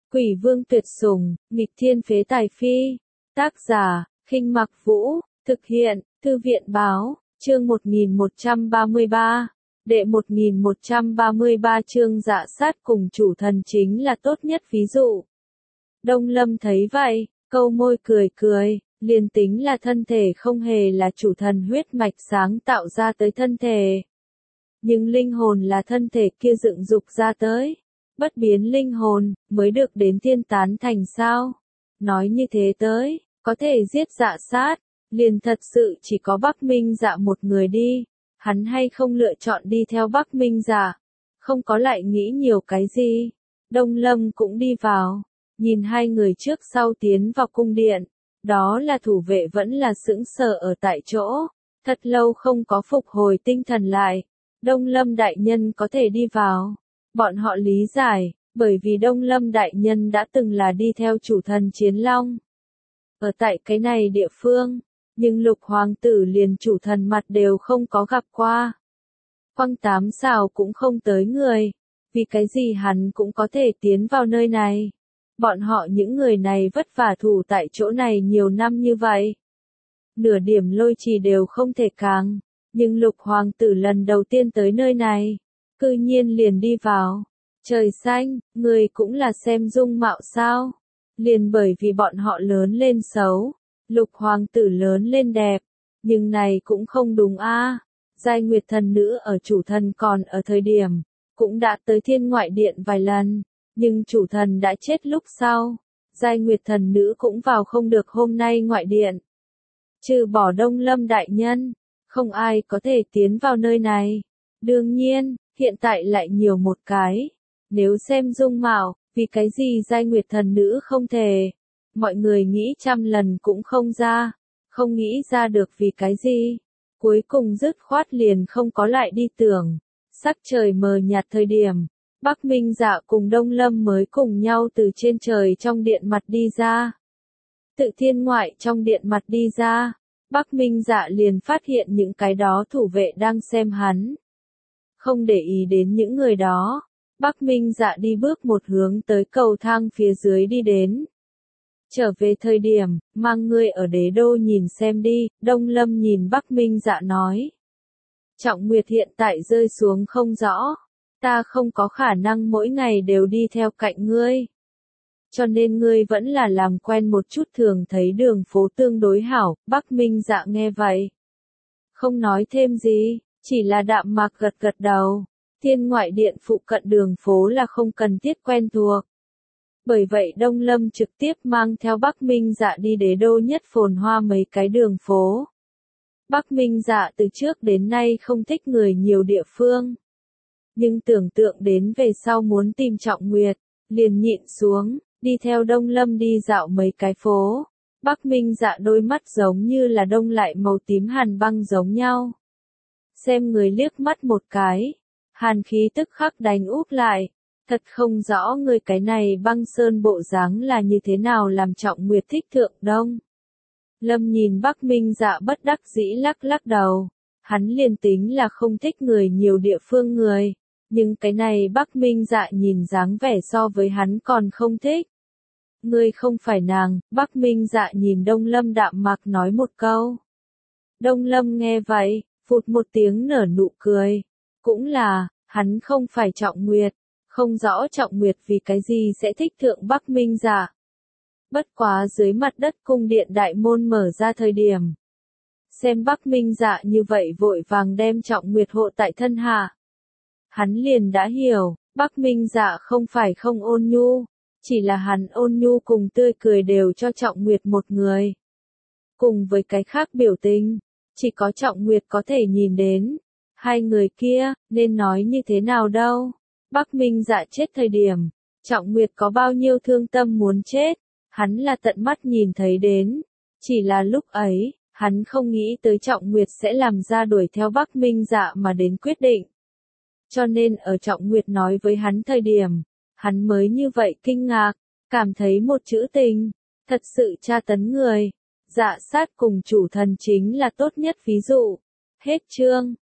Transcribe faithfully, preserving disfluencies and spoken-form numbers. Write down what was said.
Quỷ vương tuyệt sủng, nghịch thiên phế tài phi. Tác giả, Khinh Mặc Vũ, thực hiện, Thư viện báo, chương một nghìn một trăm ba mươi ba. Đệ một nghìn một trăm ba mươi ba chương dạ sát cùng chủ thần chính là tốt nhất ví dụ. Đông Lâm thấy vậy, câu môi cười cười, liền tính là thân thể không hề là chủ thần huyết mạch sáng tạo ra tới thân thể. Nhưng linh hồn là thân thể kia dựng dục ra tới. Bất biến linh hồn, mới được đến thiên tán thành sao. Nói như thế tới, có thể giết dạ sát, liền thật sự chỉ có Bắc Minh Dạ một người đi. Hắn hay không lựa chọn đi theo Bắc Minh Dạ, không có lại nghĩ nhiều cái gì. Đông Lâm cũng đi vào, nhìn hai người trước sau tiến vào cung điện. Đó là thủ vệ vẫn là sững sờ ở tại chỗ, thật lâu không có phục hồi tinh thần lại. Đông Lâm đại nhân có thể đi vào. Bọn họ lý giải, bởi vì Đông Lâm đại nhân đã từng là đi theo chủ thần Chiến Long. Ở tại cái này địa phương, nhưng Lục hoàng tử liền chủ thần mặt đều không có gặp qua. Quăng tám xào cũng không tới người, vì cái gì hắn cũng có thể tiến vào nơi này. Bọn họ những người này vất vả thủ tại chỗ này nhiều năm như vậy. Nửa điểm lôi trì đều không thể càng, nhưng Lục hoàng tử lần đầu tiên tới nơi này, cư nhiên liền đi vào. Trời xanh, người cũng là xem dung mạo sao? Liền bởi vì bọn họ lớn lên xấu, Lục hoàng tử lớn lên đẹp, nhưng này cũng không đúng a. À. Giai Nguyệt thần nữ ở chủ thần còn ở thời điểm, cũng đã tới Thiên Ngoại Điện vài lần, nhưng chủ thần đã chết lúc sau, Giai Nguyệt thần nữ cũng vào không được hôm nay ngoại điện. Trừ bỏ Đông Lâm đại nhân, không ai có thể tiến vào nơi này. Đương nhiên, hiện tại lại nhiều một cái. Nếu xem dung mạo, vì cái gì Giai Nguyệt thần nữ không thể. Mọi người nghĩ trăm lần cũng không ra. Không nghĩ ra được vì cái gì. Cuối cùng dứt khoát liền không có lại đi tưởng. Sắc trời mờ nhạt thời điểm. Bắc Minh Dạ cùng Đông Lâm mới cùng nhau từ trên trời trong điện mặt đi ra. Tự thiên ngoại trong điện mặt đi ra. Bắc Minh Dạ liền phát hiện những cái đó thủ vệ đang xem hắn. Không để ý đến những người đó. Bắc Minh Dạ đi bước một hướng tới cầu thang phía dưới đi đến. Trở về thời điểm, mang ngươi ở đế đô nhìn xem đi, Đông Lâm nhìn Bắc Minh Dạ nói. Trọng Nguyệt hiện tại rơi xuống không rõ. Ta không có khả năng mỗi ngày đều đi theo cạnh ngươi. Cho nên ngươi vẫn là làm quen một chút thường thấy đường phố tương đối hảo, Bắc Minh Dạ nghe vậy. Không nói thêm gì, chỉ là đạm mạc gật gật đầu. Thiên Ngoại Điện phụ cận đường phố là không cần thiết quen thuộc. Bởi vậy Đông Lâm trực tiếp mang theo Bắc Minh Dạ đi đế đô nhất phồn hoa mấy cái đường phố. Bắc Minh Dạ từ trước đến nay không thích người nhiều địa phương. Nhưng tưởng tượng đến về sau muốn tìm Trọng Nguyệt, liền nhịn xuống, đi theo Đông Lâm đi dạo mấy cái phố. Bắc Minh Dạ đôi mắt giống như là đông lại màu tím hàn băng giống nhau. Xem người liếc mắt một cái, hàn khí tức khắc đánh úp lại, thật không rõ người cái này băng sơn bộ dáng là như thế nào làm Trọng Nguyệt thích thượng Đông. Lâm nhìn Bắc Minh Dạ bất đắc dĩ lắc lắc đầu, hắn liền tính là không thích người nhiều địa phương người, nhưng cái này Bắc Minh Dạ nhìn dáng vẻ so với hắn còn không thích. Ngươi không phải nàng, Bắc Minh Dạ nhìn Đông Lâm đạm mạc nói một câu. Đông Lâm nghe vậy, phụt một tiếng nở nụ cười. Cũng là, hắn không phải Trọng Nguyệt, không rõ Trọng Nguyệt vì cái gì sẽ thích thượng Bắc Minh Dạ. Bất quá dưới mặt đất cung điện đại môn mở ra thời điểm. Xem Bắc Minh Dạ như vậy vội vàng đem Trọng Nguyệt hộ tại thân hạ. Hắn liền đã hiểu, Bắc Minh Dạ không phải không ôn nhu, chỉ là hắn ôn nhu cùng tươi cười đều cho Trọng Nguyệt một người. Cùng với cái khác biểu tình, chỉ có Trọng Nguyệt có thể nhìn đến. Hai người kia, nên nói như thế nào đâu. Bắc Minh Dạ chết thời điểm, Trọng Nguyệt có bao nhiêu thương tâm muốn chết, hắn là tận mắt nhìn thấy đến. Chỉ là lúc ấy, hắn không nghĩ tới Trọng Nguyệt sẽ làm ra đuổi theo Bắc Minh Dạ mà đến quyết định. Cho nên ở Trọng Nguyệt nói với hắn thời điểm, hắn mới như vậy kinh ngạc, cảm thấy một chữ tình, thật sự tra tấn người. Dạ sát cùng chủ thần chính là tốt nhất ví dụ. Hết chương.